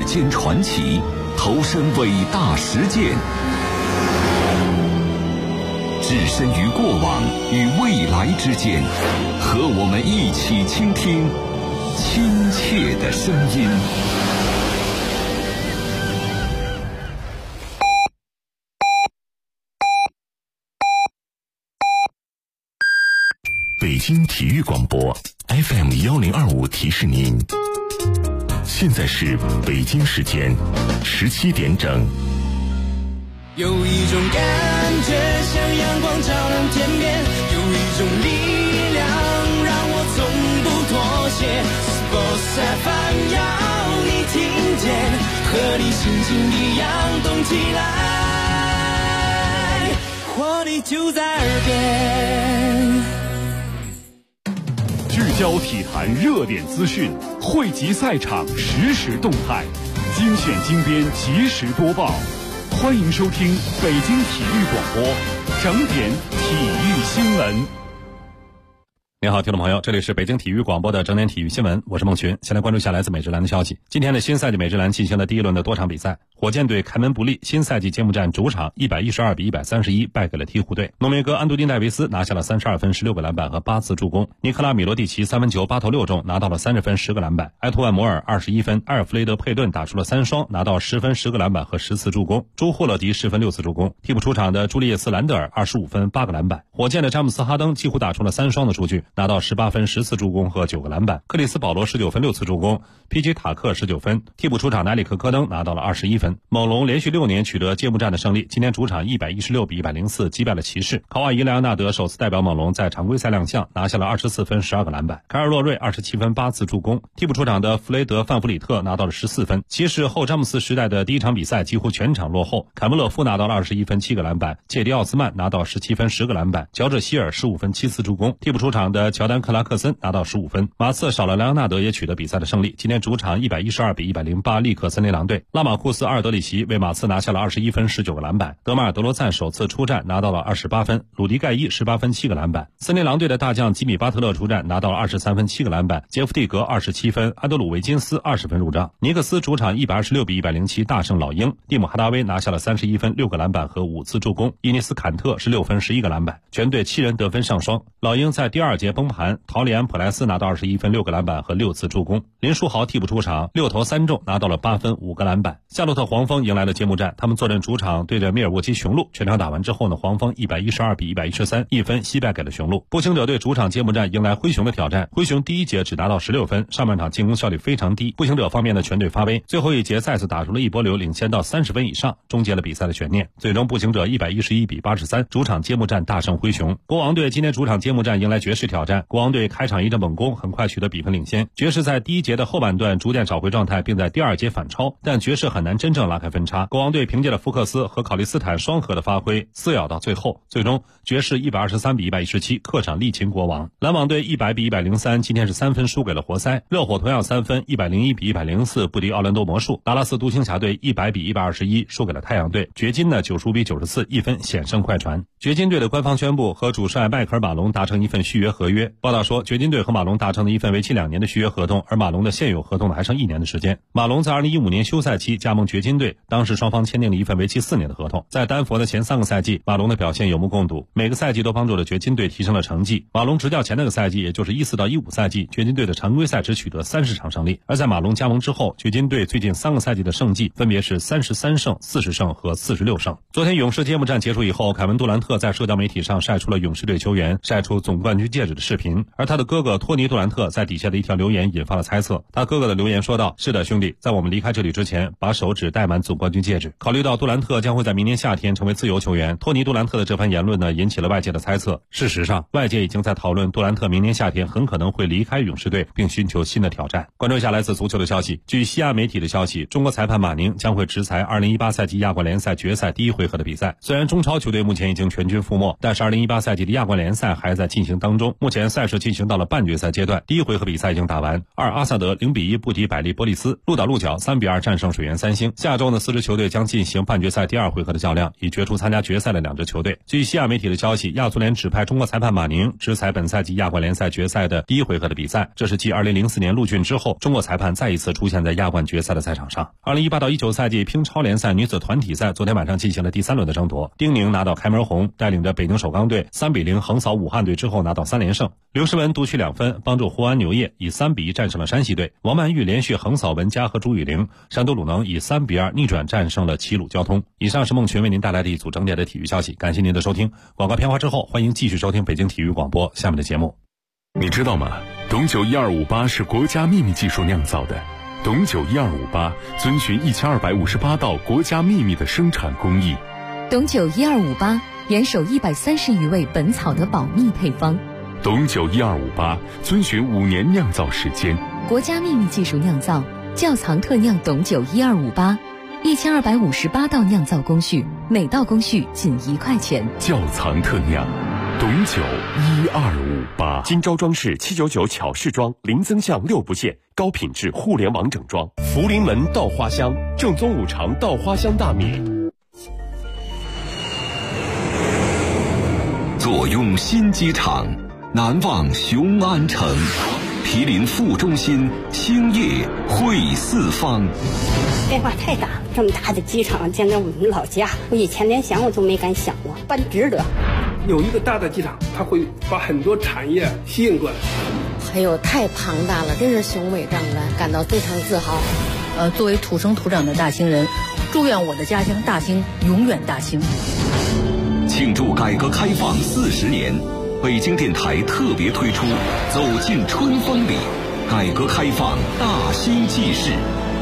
间传奇，投身伟大实践，置身于过往与未来之间，和我们一起倾听亲切的声音。 北京体育广播 FM1025 提示您，现在是北京时间17点整。 有一种感觉像阳光照亮天边，有一种力量让我从不妥协。Sports FM 要你听见，和你心情一样动起来，活力就在耳边。 聚焦体坛热点资讯，汇集赛场实时动态，精选精编及时播报。欢迎收听北京体育广播整点体育新闻。 您好，听众朋友，这里是北京体育广播的整点体育新闻，我是孟群。先来关注一下来自美职篮的消息。今天的新赛季美职篮进行了第一轮的多场比赛，火箭队开门不利，新赛季揭幕战主场112-131败给了鹈鹕队。浓眉哥安东尼戴维斯拿下了32分、16个篮板和8次助攻。尼克拉米罗蒂奇3分球8投6中，拿到了30分、10个篮板。埃托万摩尔21分，埃尔弗雷德佩顿打出了3双，拿到10分、10个篮板和10次助攻。朱霍勒迪10分6次助攻。替补出场的朱利叶斯兰德尔25分、8个篮板。火箭的詹姆斯哈登几乎打出了3双的数据，拿到18分、10次助攻和9个篮板。克里斯保罗19分6次助攻。PJ 塔克19分。替补出场的埃里克科登拿到了21分。猛龙连续6年取得揭幕战的胜利，今天主场116-104击败了骑士。考瓦伊莱昂纳德首次代表猛龙在常规赛亮相，拿下了24分、12个篮板。凯尔洛瑞27分、8次助攻。替补出场的弗雷德范弗里特拿到了14分。骑士后詹姆斯时代的第一场比赛几乎全场落后，凯穆勒夫拿到了21分、7个篮板。切迪奥斯曼拿到17分、10个篮板。乔治希尔15分、7次助攻。替补出场的乔丹克拉克森拿到15分。马刺少了莱昂纳德也取得比赛的胜利，今天主场112-108力克森林狼队。拉马库斯阿尔德里奇为马刺拿下了21分、19个篮板。德马尔德罗赞首次出战拿到了28分。鲁迪盖伊18分、7个篮板。森林狼队的大将吉米巴特勒出战拿到了23分、7个篮板。杰夫蒂格27分，安德鲁维金斯20分入账。尼克斯主场126-107大胜老鹰。蒂姆哈达威拿下了31分、6个篮板和5次助攻。伊尼斯坎特16分、11个篮板。全队7人得分上双。老鹰在第二节崩盘，陶里安普莱斯拿到21分、6个篮板和6次助攻。林书豪替补出场6投3中，拿到了8分、5个篮板。夏洛特黄蜂迎来了揭幕战，他们坐镇主场对着密尔沃基雄鹿。全场打完之后呢，黄蜂112-113一分惜败给了雄鹿。步行者队主场揭幕战迎来灰熊的挑战，灰熊第一节只拿到16分，上半场进攻效率非常低。步行者方面的全队发威，最后一节再次打出了一波流，领先到30分以上，终结了比赛的悬念。最终步行者111-83主场揭幕战大胜灰熊。国王队今天主场揭幕战迎来爵士挑战，国王队开场一阵猛攻，很快取得比分领先。爵士在第一节的后半段逐渐找回状态，并在第二节反超，但爵士很难真正拉开分差。国王队凭借了福克斯和考利斯坦双核的发挥，撕咬到最后，最终爵士123-117客场力擒国王。篮网队100-103今天是3分输给了活塞。热火同样3分101-104不敌奥兰多魔术。达拉斯独行侠队100-121输给了太阳队。掘金呢95-94一分险胜快船。掘金队的官方宣布和主帅迈克尔马龙达成一份续约合约。报道说，掘金队和马龙达成了一份为期2年的续约合同，而马龙的现有合同还剩1年的时间。马龙在2015年休赛期加盟掘金队，当时双方签订了一份为期4年的合同。在丹佛的前3个赛季，马龙的表现有目共睹，每个赛季都帮助了掘金队提升了成绩。马龙执教前那个赛季，也就是14-15赛季，掘金队的常规赛只取得30场胜利。而在马龙加盟之后，掘金队最近3个赛季的胜绩分别是33胜、40胜和46胜。昨天勇士揭幕战结束以后，凯文杜兰特在社交媒体上晒出了勇士队球员晒出总冠军戒指的视频，而他的哥哥托尼杜兰特在底下的一条留言引发了猜测。他哥哥的留言说道：是的兄弟，在我们离开这里之前，把手指戴满总冠军戒指。考虑到杜兰特将会在明年夏天成为自由球员，托尼杜兰特的这番言论呢，引起了外界的猜测。事实上，外界已经在讨论杜兰特明年夏天很可能会离开勇士队，并寻求新的挑战。关注一下来自足球的消息，据西亚媒体的消息，中国裁判马宁将会执裁2018赛季亚冠联赛决赛第1回合的比赛。虽然中超球队目前已经全军覆没，但是2018赛季的亚冠联赛还在进行当中。 目前赛事进行到了半决赛阶段，第一回合比赛已经打完，2阿萨德0-1不敌百利波利斯，鹿岛鹿角3-2战胜水原三星。下周呢，4支球队将进行半决赛第2回合的较量，以决出参加决赛的2支球队。据西亚媒体的消息，亚足联指派中国裁判马宁执裁本赛季亚冠联赛决赛的第1回合的比赛，这是继2004年陆俊之后，中国裁判再一次出现在亚冠决赛的赛场上。2018-19赛季乒超联赛女子团体赛昨天晚上进行了第3轮的争夺，丁宁拿到开门红，带领着北京首钢队3-0横扫武汉队之后拿到3连胜。刘诗雯独取2分，帮助湖安牛业以3-1战胜了山西队。王曼玉连续横扫文佳和朱雨玲，山东鲁能以3-2逆转战胜了齐鲁交通。以上是孟群为您带来的一组整点的体育消息，感谢您的收听。广告片花之后，欢迎继续收听北京体育广播下面的节目。 你知道吗？董酒1258是国家秘密技术酿造的。董酒1258遵循1258道国家秘密的生产工艺。 董酒1258严守130余味本草的保密配方。 董酒1258遵循5年酿造时间， 国家秘密技术酿造，窖藏特酿董酒1258，1258道酿造工序，每道工序仅1块钱。 窖藏特酿董酒1258。 金州装饰799巧饰装，零增项6不限，高品质互联网整装。福临门稻花香，正宗5常稻花香大米。 坐拥新机场，难忘雄安城，毗邻副中心，兴业汇四方。 变化太大，这么大的机场建在我们老家，我以前连想我都没敢想过，办值得。 有一个大的机场，它会把很多产业吸引过来。 还有太庞大了，真是雄伟壮观，感到非常自豪。 作为土生土长的大兴人，祝愿我的家乡大兴永远大兴。 庆祝改革开放40年，北京电台特别推出《走进春风里》，改革开放大兴纪事。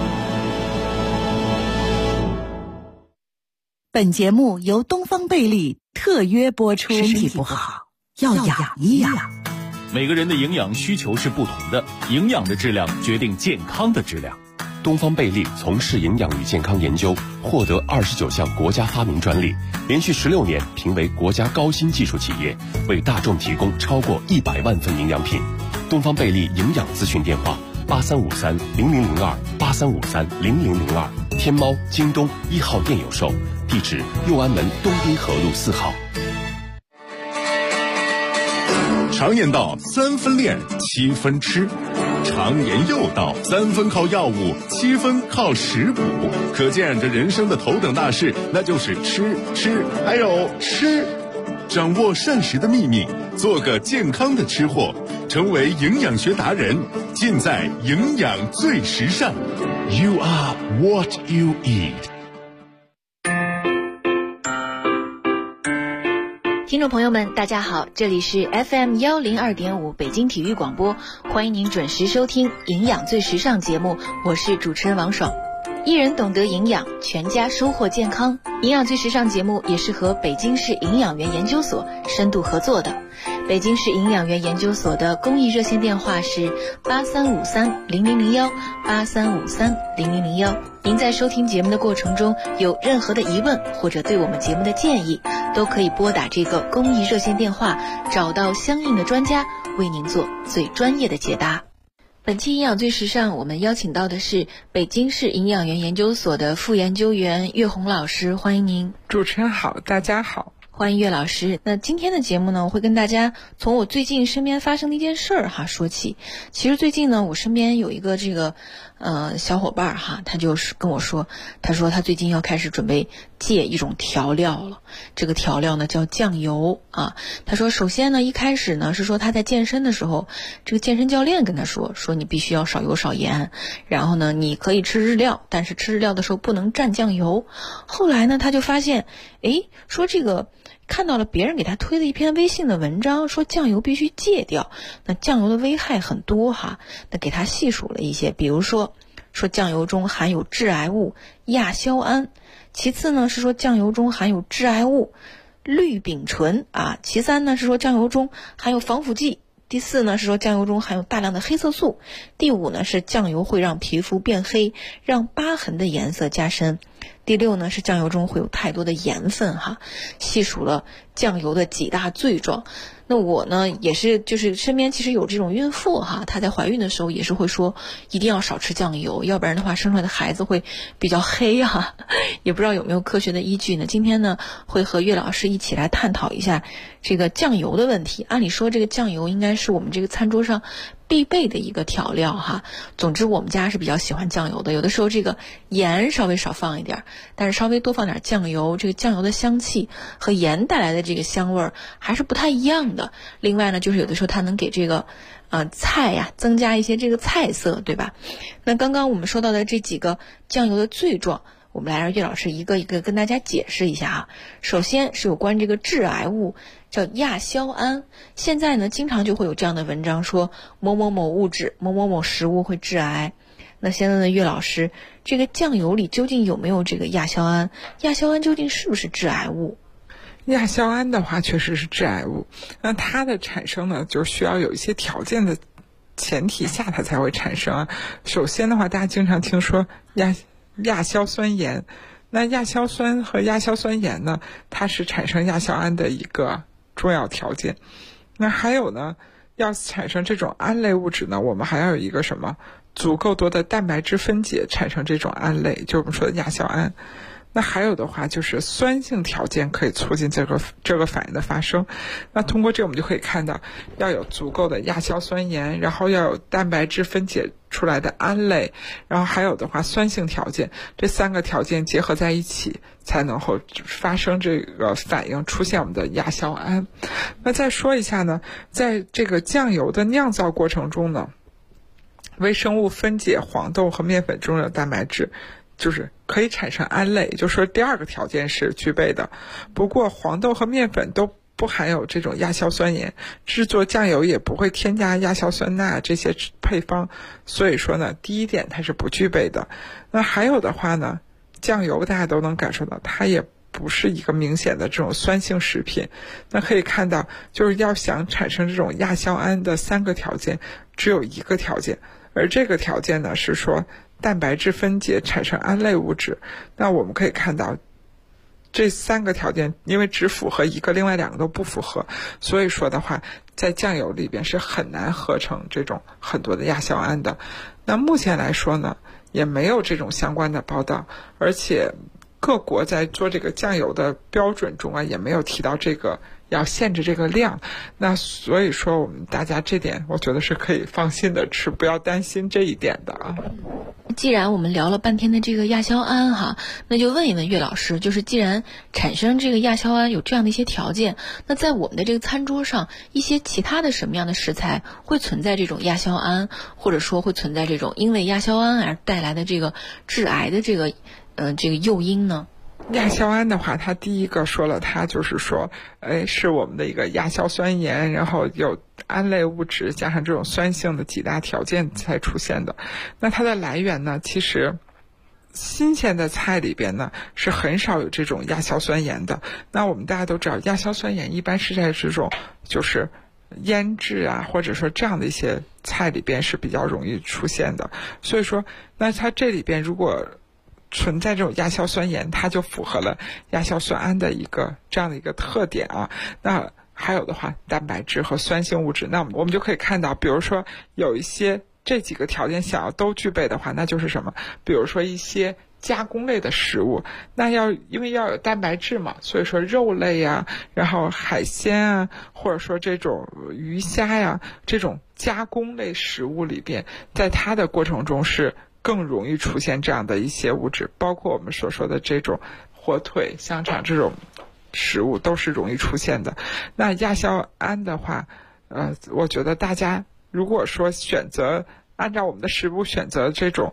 本节目由东方贝利特约播出。身体不好要养一养。 每个人的营养需求是不同的，营养的质量决定健康的质量。 东方贝利从事营养与健康研究，获得29项国家发明专利，连续16年评为国家高新技术企业，为大众提供超过100万份营养品。东方贝利营养咨询电话8353-0002，8353-0002，天猫、京东1号店有售，地址右安门东滨河路4号。 常言道3分练7分吃，常言又道3分靠药物7分靠食补，可见这人生的头等大事那就是吃还有吃。掌握膳食的秘密，做个健康的吃货，成为营养学达人，尽在营养最时尚。 You are what you eat。 听众朋友们大家好，这里是 FM102.5 北京体育广播，欢迎您准时收听营养最时尚节目，我是主持人王爽。一人懂得营养，全家收获健康。营养最时尚节目也是和北京市营养员研究所深度合作的。北京市营养员研究所的公益热线电话是8353-0001 8353-0001。您在收听节目的过程中有任何的疑问或者对我们节目的建议，都可以拨打这个公益热线电话，找到相应的专家为您做最专业的解答。本期营养最时尚，我们邀请到的是北京市营养员研究所的副研究员岳红老师，欢迎您。 主持人好，大家好。 欢迎岳老师。那今天的节目呢，我会跟大家从我最近身边发生的一件事儿说起。其实最近呢，我身边有一个小伙伴他就是跟我说，他说他最近要开始准备戒一种调料了。这个调料呢叫酱油啊。他说首先呢，一开始呢是说他在健身的时候，这个健身教练跟他说你必须要少油少盐，然后呢你可以吃日料，但是吃日料的时候不能蘸酱油。后来呢他就发现，说这个看到了别人给他推的一篇微信的文章，说酱油必须戒掉，那酱油的危害很多那给他细数了一些，比如说酱油中含有致癌物亚硝胺，其次呢是说酱油中含有致癌物氯丙醇其三呢是说酱油中含有防腐剂，第四呢是说酱油中含有大量的黑色素，第五呢是酱油会让皮肤变黑，让疤痕的颜色加深， 第6呢是酱油中会有太多的盐分哈，细数了酱油的几大罪状。那我呢也是就是身边其实有这种孕妇哈，她在怀孕的时候也是会说一定要少吃酱油，要不然的话生出来的孩子会比较黑哈，也不知道有没有科学的依据呢。今天呢会和岳老师一起来探讨一下这个酱油的问题。按理说这个酱油应该是我们这个餐桌上必备的一个调料哈。总之我们家是比较喜欢酱油的，有的时候这个盐稍微少放一点，但是稍微多放点酱油，这个酱油的香气和盐带来的这个香味还是不太一样的。另外呢就是有的时候它能给这个菜呀增加一些这个菜色，对吧？那刚刚我们说到的这几个酱油的罪状，我们来让岳老师一个一个跟大家解释一下啊。首先是有关这个致癌物叫亚硝胺，现在呢经常就会有这样的文章说某某某物质某某某食物会致癌。那现在呢岳老师，这个酱油里究竟有没有这个亚硝胺？亚硝胺究竟是不是致癌物？ 亚硝胺的话确实是致癌物，那它的产生呢就需要有一些条件的前提下它才会产生啊。首先的话大家经常听说亚硝酸盐，那亚硝酸和亚硝酸盐呢它是产生亚硝胺的一个重要条件。那还有呢要产生这种胺类物质呢，我们还要有一个什么足够多的蛋白质分解产生这种胺类，就是我们说的亚硝胺。那还有的话就是酸性条件可以促进这个反应的发生。那通过这我们就可以看到要有足够的亚硝酸盐，然后要有蛋白质分解出来的胺类，然后还有的话酸性条件，这3个条件结合在一起才能够发生这个反应，出现我们的亚硝胺。那再说一下呢，在这个酱油的酿造过程中呢，微生物分解黄豆和面粉中的蛋白质，就是可以产生胺类，就是说第2个条件是具备的。不过黄豆和面粉都不含有这种亚硝酸盐，制作酱油也不会添加亚硝酸钠这些配方，所以说呢第1点它是不具备的。那还有的话呢，酱油大家都能感受到它也不是一个明显的这种酸性食品。那可以看到就是要想产生这种亚硝胺的3个条件只有1个条件，而这个条件呢是说蛋白质分解产生胺类物质。那我们可以看到这3个条件因为只符合1个，另外2个都不符合，所以说的话在酱油里边是很难合成这种很多的亚硝胺的。那目前来说呢也没有这种相关的报道，而且各国在做这个酱油的标准中啊也没有提到这个要限制这个量。那所以说我们大家这点我觉得是可以放心的吃，不要担心这一点的啊。 既然我们聊了半天的这个亚硝胺哈，那就问一问岳老师，就是既然产生这个亚硝胺有这样的一些条件，那在我们的这个餐桌上一些其他的什么样的食材会存在这种亚硝胺，或者说会存在这种因为亚硝胺而带来的这个致癌的这个诱因呢？ 亚硝胺的话，它第一个说了，它就是说是我们的一个亚硝酸盐，然后有胺类物质加上这种酸性的几大条件才出现的。那它的来源呢，其实新鲜的菜里边呢是很少有这种亚硝酸盐的。那我们大家都知道亚硝酸盐一般是在这种就是腌制啊或者说这样的一些菜里边是比较容易出现的。所以说那它这里边如果存在这种亚硝酸盐，它就符合了亚硝酸胺的这样的一个特点啊。那还有的话蛋白质和酸性物质，那我们就可以看到比如说有一些这几个条件想要都具备的话，那就是什么，比如说一些加工类的食物，那因为要有蛋白质嘛，所以说肉类啊，然后海鲜啊，或者说这种鱼虾呀，这种加工类食物里边，在它的过程中是更容易出现这样的一些物质，包括我们所说的这种火腿、香肠这种食物都是容易出现的。那亚硝胺的话，我觉得大家如果说选择按照我们的食物选择这种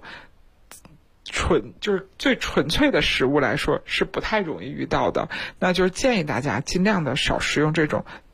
就是最纯粹的食物来说是不太容易遇到的，那就是建议大家尽量的少食用这种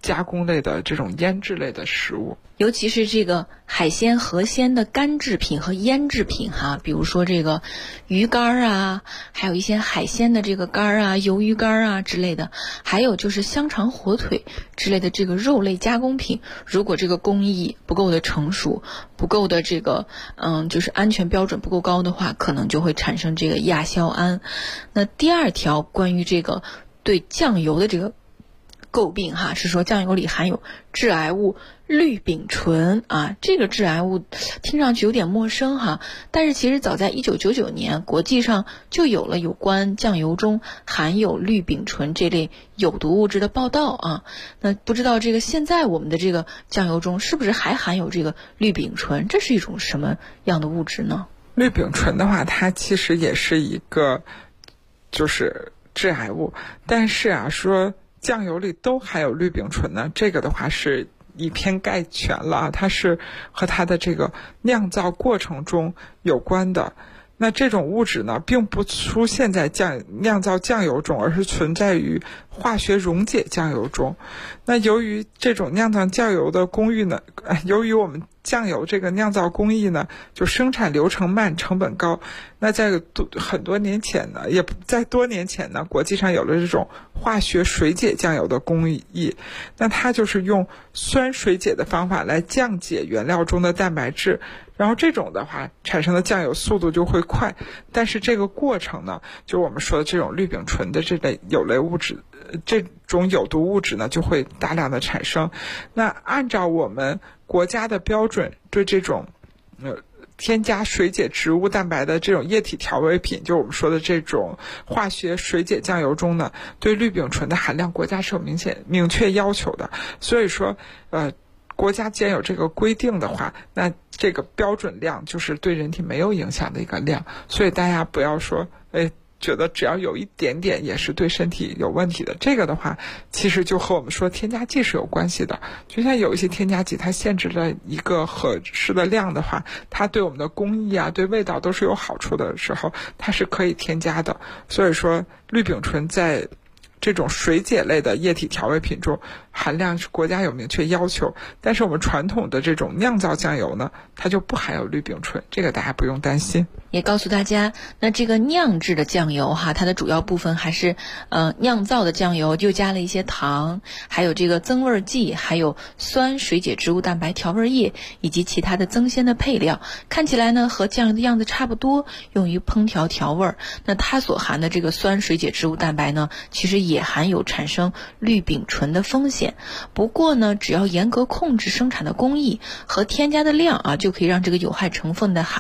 加工类的这种腌制类的食物， 尤其是这个海鲜河鲜的干制品和腌制品哈，比如说这个鱼干啊，还有一些海鲜的这个干啊、鱿鱼干啊之类的，还有就是香肠、火腿之类的这个肉类加工品，如果这个工艺不够的成熟，不够的这个就是安全标准不够高的话，可能就会产生这个亚硝胺。那第二条关于这个对酱油的这个诟病哈，是说酱油里含有致癌物氯丙醇啊，这个致癌物听上去有点陌生哈，但是其实早在1999年，国际上就有了有关酱油中含有氯丙醇这类有毒物质的报道啊。那不知道这个现在我们的这个酱油中是不是还含有这个氯丙醇？这是一种什么样的物质呢？ 氯丙醇的话，它其实也是一个就是致癌物，但是啊，说酱油里都含有氯丙醇呢，这个的话是以偏概全了啊，它是和它的这个酿造过程中有关的。那这种物质呢，并不出现在酿造酱油中，而是存在于化学溶解酱油中。那由于这种酿造酱油的工艺呢，由于我们酱油这个酿造工艺呢，就生产流程慢，成本高。那在很多年前呢，也在多年前呢，国际上有了这种化学水解酱油的工艺。那它就是用酸水解的方法来降解原料中的蛋白质，然后这种的话产生的酱油速度就会快，但是这个过程呢，就我们说的这种氯丙醇的这类有类物质，这种有毒物质呢就会大量的产生。那按照我们国家的标准，对这种添加水解植物蛋白的这种液体调味品，就我们说的这种化学水解酱油中呢，对氯丙醇的含量国家是有明确要求的。所以说国家既然有这个规定的话，那这个标准量就是对人体没有影响的一个量，所以大家不要说觉得只要有一点点也是对身体有问题的。这个的话其实就和我们说添加剂是有关系的，就像有一些添加剂它限制了一个合适的量的话，它对我们的工艺啊对味道都是有好处的时候，它是可以添加的。所以说氯丙醇在这种水解类的液体调味品中含量是国家有明确要求，但是我们传统的这种酿造酱油呢，它就不含有氯丙醇，这个大家不用担心。 也告诉大家，那这个酿制的酱油哈，它的主要部分还是酿造的酱油，就加了一些糖，还有这个增味剂，还有酸水解植物蛋白调味液以及其他的增鲜的配料，看起来呢和酱油的样子差不多，用于烹调调味。那它所含的这个酸水解植物蛋白呢，其实也含有产生氯丙醇的风险。不过呢，只要严格控制生产的工艺和添加的量啊，就可以让这个有害成分的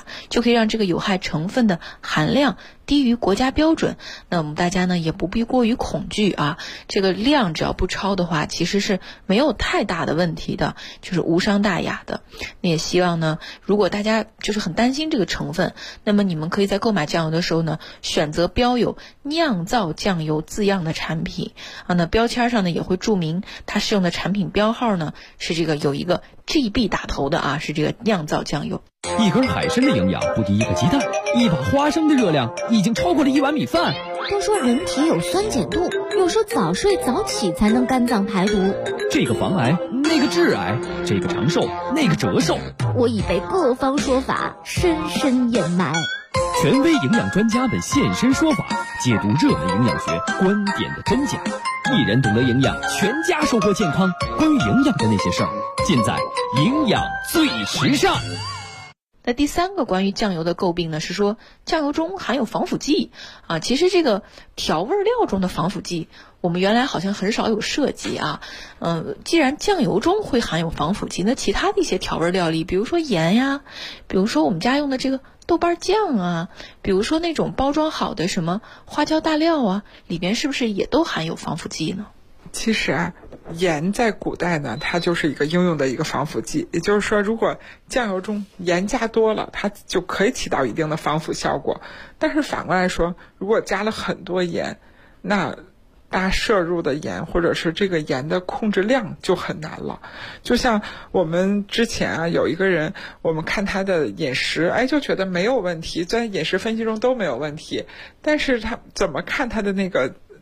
含量低于国家标准。那我们大家呢也不必过于恐惧啊，这个量只要不超的话，其实是没有太大的问题的，就是无伤大雅的。那也希望呢，如果大家就是很担心这个成分，那么你们可以在购买酱油的时候呢，选择标有酿造酱油字样的产品啊。那标签上呢也会注明它适用的产品标号呢是这个有一个 GB 打头的啊，是这个酿造酱油。 一根海参的营养不敌一个鸡蛋，一把花生的热量已经超过了一碗米饭。 都说人体有酸碱度，又说早睡早起才能肝脏排毒。 这个防癌，那个致癌，这个长寿，那个折寿。 我已被各方说法深深掩埋。 权威营养专家们现身说法，解读热门营养学观点的真假。一人懂得营养，全家收获健康。关于营养的那些事儿，尽在营养最时尚。 那第三个关于酱油的诟病呢，是说酱油中含有防腐剂啊。其实这个调味料中的防腐剂，我们原来好像很少有涉及啊。既然酱油中会含有防腐剂，那其他的一些调味料里，比如说盐呀，比如说我们家用的这个豆瓣酱啊，比如说那种包装好的什么花椒大料啊，里边是不是也都含有防腐剂呢？ 其实啊，盐在古代呢，它就是一个应用的一个防腐剂。也就是说，如果酱油中盐加多了，它就可以起到一定的防腐效果。但是反过来说，如果加了很多盐，那大家摄入的盐或者是这个盐的控制量就很难了。就像我们之前啊，有一个人，我们看他的饮食，就觉得没有问题，在饮食分析中都没有问题，但是他怎么看他的那个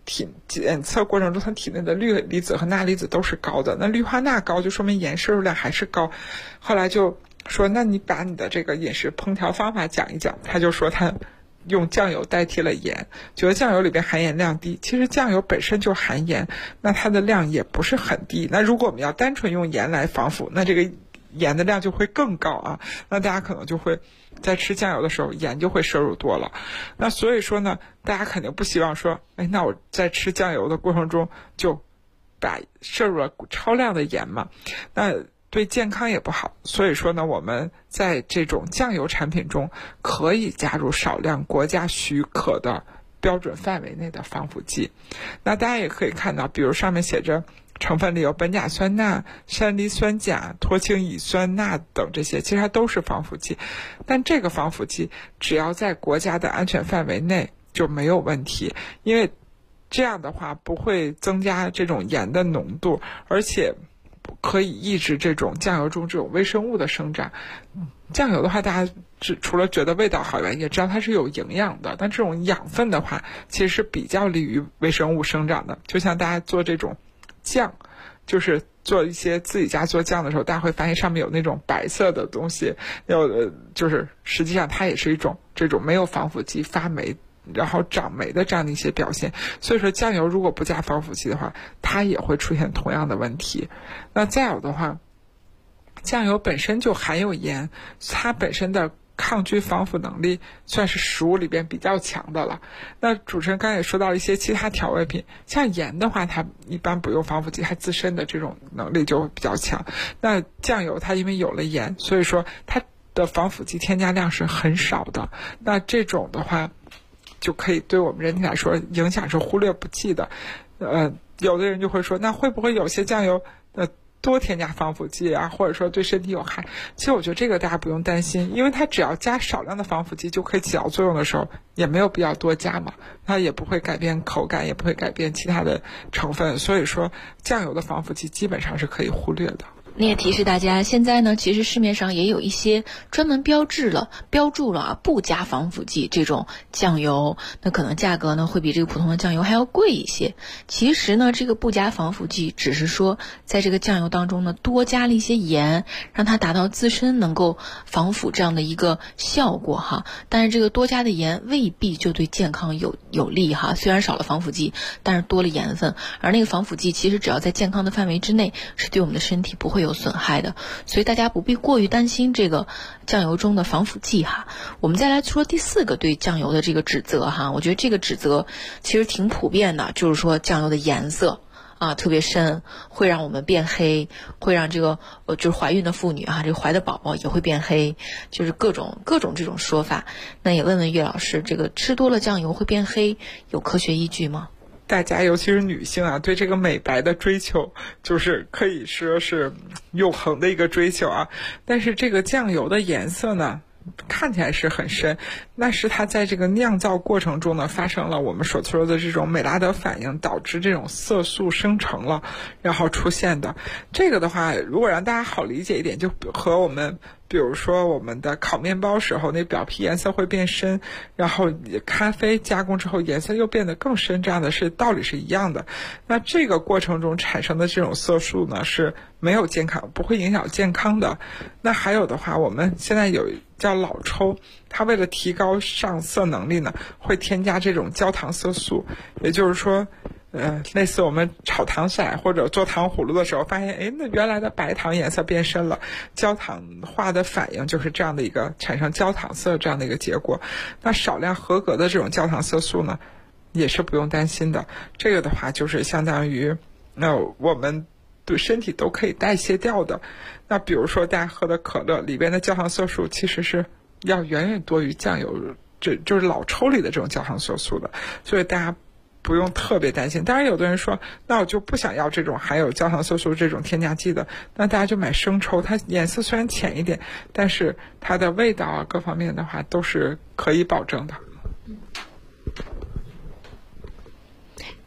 检测过程中它体内的氯离子和钠离子都是高的，那氯化钠高就说明盐摄入量还是高。后来就说那你把你的这个饮食烹调方法讲一讲，他就说他用酱油代替了盐，觉得酱油里边含盐量低。其实酱油本身就含盐，那它的量也不是很低。那如果我们要单纯用盐来防腐，那这个盐的量就会更高啊。那大家可能就会在吃酱油的时候盐就会摄入多了。那所以说呢，大家肯定不希望说，那我在吃酱油的过程中就把摄入了超量的盐嘛，那对健康也不好。所以说呢，我们在这种酱油产品中可以加入少量国家许可的标准范围内的防腐剂。那大家也可以看到，比如上面写着成分里有苯甲酸钠、山梨酸钾、脱氢乙酸钠等，这些其实它都是防腐剂。但这个防腐剂只要在国家的安全范围内就没有问题，因为这样的话不会增加这种盐的浓度，而且可以抑制这种酱油中这种微生物的生长。酱油的话，大家除了觉得味道好以外，也知道它是有营养的，但这种养分的话其实是比较利于微生物生长的。就像大家做这种酱，就是做一些自己家做酱的时候，大家会发现上面有那种白色的东西，就是实际上它也是一种这种没有防腐剂发霉然后长霉的这样的一些表现。所以说酱油如果不加防腐剂的话，它也会出现同样的问题。那再有的话，酱油本身就含有盐，它本身的抗菌防腐能力算是食物里边比较强的了。那主持人刚才也说到一些其他调味品，像盐的话它一般不用防腐剂，它自身的这种能力就比较强。那酱油它因为有了盐，所以说它的防腐剂添加量是很少的。那这种的话就可以对我们人体来说影响是忽略不计的。有的人就会说，那会不会有些酱油多添加防腐剂啊，或者说对身体有害？其实我觉得这个大家不用担心，因为它只要加少量的防腐剂就可以起到作用的时候，也没有必要多加嘛，它也不会改变口感，也不会改变其他的成分。所以说酱油的防腐剂基本上是可以忽略的。 你也提示大家，现在呢，其实市面上也有一些专门标注了不加防腐剂这种酱油，那可能价格呢会比这个普通的酱油还要贵一些。其实呢，这个不加防腐剂只是说在这个酱油当中呢多加了一些盐，让它达到自身能够防腐这样的一个效果哈。但是这个多加的盐未必就对健康有利哈，虽然少了防腐剂，但是多了盐分，而那个防腐剂其实只要在健康的范围之内，是对我们的身体不会有损害的，所以大家不必过于担心这个酱油中的防腐剂哈。我们再来说第四个对酱油的这个指责哈，我觉得这个指责其实挺普遍的，就是说酱油的颜色特别深，会让我们变黑，会让这个就是怀孕的妇女这个怀的宝宝也会变黑，就是各种这种说法。那也问问岳老师，这个吃多了酱油会变黑，有科学依据吗？ 大家尤其是女性对这个美白的追求就是可以说是永恒的一个追求但是这个酱油的颜色呢看起来是很深，那是它在这个酿造过程中呢发生了我们所说的这种美拉德反应，导致这种色素生成了，然后出现的。这个的话如果让大家好理解一点，就和我们比如说我们的烤面包时候那表皮颜色会变深，然后咖啡加工之后颜色又变得更深，这样的道理是一样的。那这个过程中产生的这种色素呢是没有不会影响健康的。那还有的话，我们现在有叫老抽，它为了提高上色能力呢会添加这种焦糖色素，也就是说类似我们炒糖色或者做糖葫芦的时候发现那原来的白糖颜色变深了，焦糖化的反应就是这样的一个产生焦糖色这样的一个结果。那少量合格的这种焦糖色素呢也是不用担心的，这个的话就是相当于我们对身体都可以代谢掉的。那比如说大家喝的可乐里边的焦糖色素其实是要远远多于酱油就是老抽里的这种焦糖色素的，所以大家不用特别担心。当然有的人说，那我就不想要这种含有焦糖色素这种添加剂的，那大家就买生抽，它颜色虽然浅一点，但是它的味道各方面的话都是可以保证的。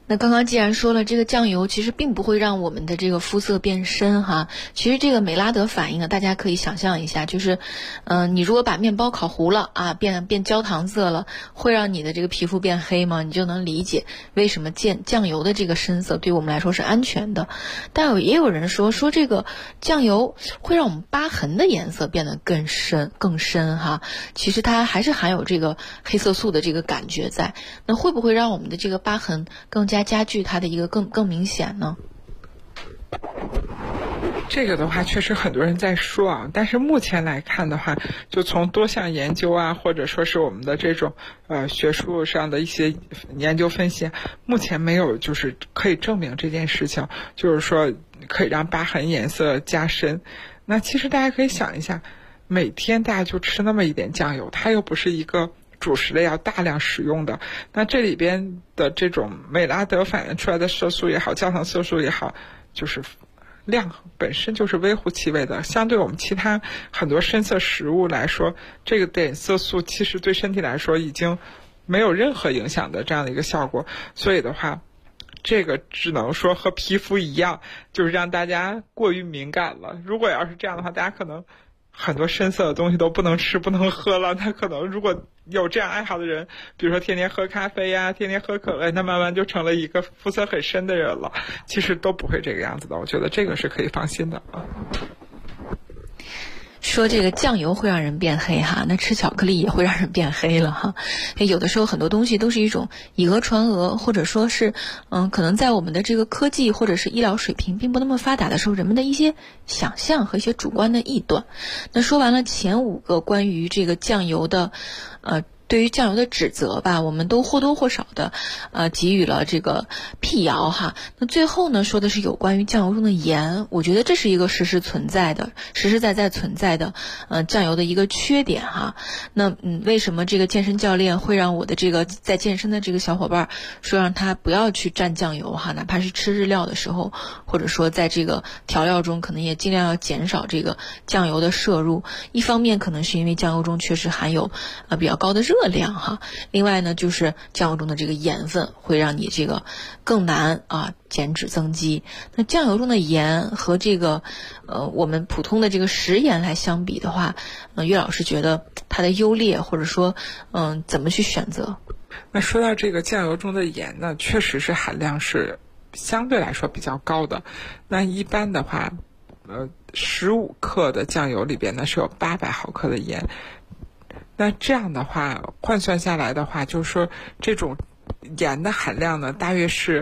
那刚刚既然说了，这个酱油其实并不会让我们的这个肤色变深哈。其实这个美拉德反应呢，大家可以想象一下，就是你如果把面包烤糊了啊，变焦糖色了，会让你的这个皮肤变黑吗？你就能理解为什么酱油的这个深色对我们来说是安全的。但也有人说这个酱油会让我们疤痕的颜色变得更深哈。其实它还是含有这个黑色素的这个感觉在，那会不会让我们的这个疤痕更加加剧它的一个更明显呢？ 这个的话确实很多人在说啊，但是目前来看的话，就从多项研究啊，或者说是我们的这种学术上的一些研究分析，目前没有就是可以证明这件事情，就是说可以让疤痕颜色加深。那其实大家可以想一下，每天大家就吃那么一点酱油，它又不是一个主食类要大量使用的，那这里边的这种美拉德反映出来的色素也好，焦糖色素也好，就是量本身就是微乎其微的，相对我们其他很多深色食物来说，这个点色素其实对身体来说已经没有任何影响的这样的一个效果。所以的话，这个只能说和皮肤一样，就是让大家过于敏感了。如果要是这样的话，大家可能很多深色的东西都不能吃不能喝了，那可能如果有这样爱好的人，比如说天天喝咖啡呀，天天喝可乐，那慢慢就成了一个肤色很深的人了。其实都不会这个样子的，我觉得这个是可以放心的啊。 说这个酱油会让人变黑哈，那吃巧克力也会让人变黑了哈。有的时候很多东西都是一种以讹传讹，或者说是可能在我们的这个科技或者是医疗水平并不那么发达的时候，人们的一些想象和一些主观的臆断。那说完了前5个关于这个酱油的对于酱油的指责吧，我们都或多或少的给予了这个辟谣哈。那最后呢，说的是有关于酱油中的盐，我觉得这是一个实实在在存在的酱油的一个缺点哈。那为什么这个健身教练会让我的这个在健身的这个小伙伴说让他不要去蘸酱油哈，哪怕是吃日料的时候，或者说在这个调料中可能也尽量要减少这个酱油的摄入。一方面可能是因为酱油中确实含有比较高的热量哈，另外呢就是酱油中的这个盐分会让你这个更难减脂增肌。那酱油中的盐和这个我们普通的这个食盐来相比的话，岳老师觉得它的优劣或者说怎么去选择？ 那说到这个酱油中的盐呢，确实是含量是相对来说比较高的。那一般的话15克的酱油里边呢是有800毫克的盐。那这样的话换算下来的话，就是说这种盐的含量呢大约是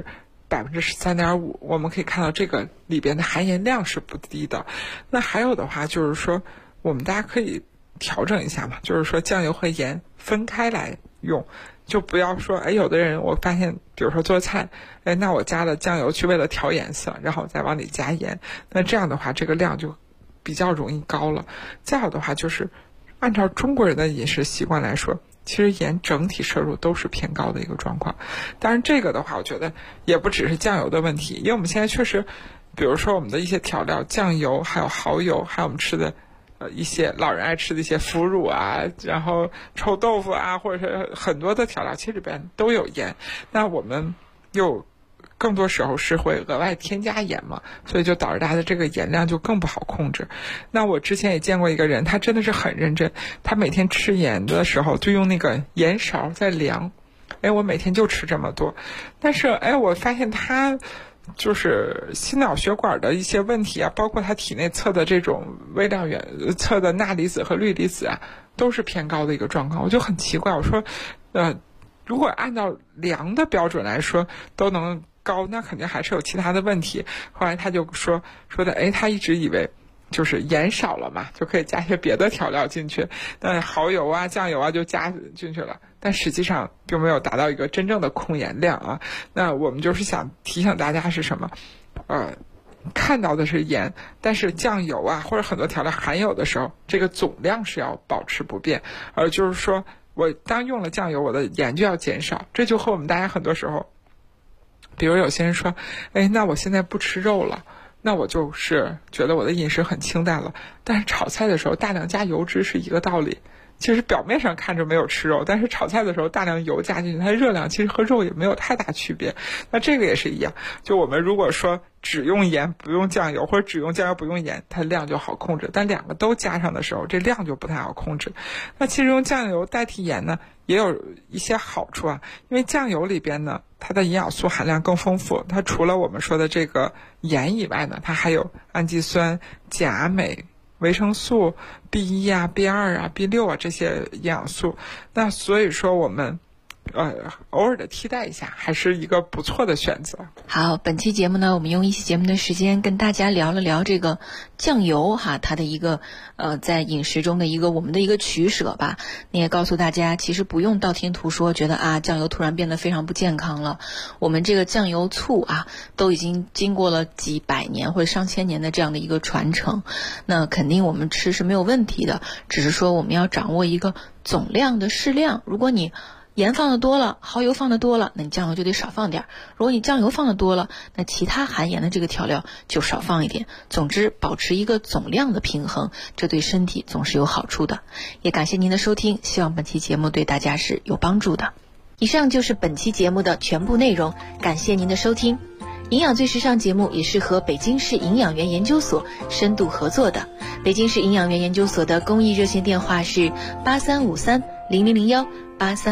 13.5%，我们可以看到这个里边的含盐量是不低的。那还有的话就是说我们大家可以调整一下嘛，就是说酱油和盐分开来用，就不要说有的人我发现比如说做菜那我加了酱油去为了调颜色，然后再往里加盐，那这样的话这个量就比较容易高了。再有的话就是按照中国人的饮食习惯来说，其实盐整体摄入都是偏高的一个状况。当然这个的话我觉得也不只是酱油的问题，因为我们现在确实比如说我们的一些调料，酱油还有蚝油，还有我们吃的一些老人爱吃的一些腐乳啊，然后臭豆腐啊，或者是很多的调料其实里边都有盐。那我们又更多时候是会额外添加盐嘛，所以就导致大家的这个盐量就更不好控制。那我之前也见过一个人，他真的是很认真，他每天吃盐的时候就用那个盐勺在量，我每天就吃这么多。但是我发现他就是心脑血管的一些问题啊，包括他体内测的这种微量元测的钠离子和氯离子啊，都是偏高的一个状况。我就很奇怪，我说如果按照量的标准来说都能高，那肯定还是有其他的问题。后来他就说的他一直以为就是盐少了嘛，就可以加些别的调料进去，那蚝油啊酱油啊就加进去了，但实际上并没有达到一个真正的控盐量啊。那我们就是想提醒大家是什么，看到的是盐，但是酱油啊或者很多调料含有的时候，这个总量是要保持不变，而就是说我当用了酱油，我的盐就要减少。这就和我们大家很多时候，比如有些人说那我现在不吃肉了，那我就是觉得我的饮食很清淡了，但是炒菜的时候大量加油脂是一个道理。 其实表面上看着没有吃肉，但是炒菜的时候大量油加进去，它的热量其实和肉也没有太大区别。那这个也是一样，就我们如果说只用盐不用酱油，或者只用酱油不用盐，它量就好控制，但两个都加上的时候，这量就不太好控制。那其实用酱油代替盐呢，也有一些好处啊，因为酱油里边呢，它的营养素含量更丰富，它除了我们说的这个盐以外呢，它还有氨基酸、钾、镁、维生素 B1 啊、B2 啊、B6 啊这些营养素。那所以说我们偶尔的替代一下还是一个不错的选择。 好，本期节目呢，我们用一期节目的时间跟大家聊了聊这个酱油哈，它的一个在饮食中的一个我们的一个取舍吧。你也告诉大家，其实不用道听途说，觉得啊酱油突然变得非常不健康了。我们这个酱油醋啊，都已经经过了几百年或者上千年的这样的一个传承，那肯定我们吃是没有问题的，只是说我们要掌握一个总量的适量。如果你盐放的多了，蚝油放的多了，那你酱油就得少放点。如果你酱油放的多了，那其他含盐的这个调料就少放一点。总之，保持一个总量的平衡，这对身体总是有好处的。也感谢您的收听，希望本期节目对大家是有帮助的。以上就是本期节目的全部内容，感谢您的收听。营养最时尚节目也是和北京市营养园研究所深度合作的。北京市营养园研究所的公益热线电话是8353000183。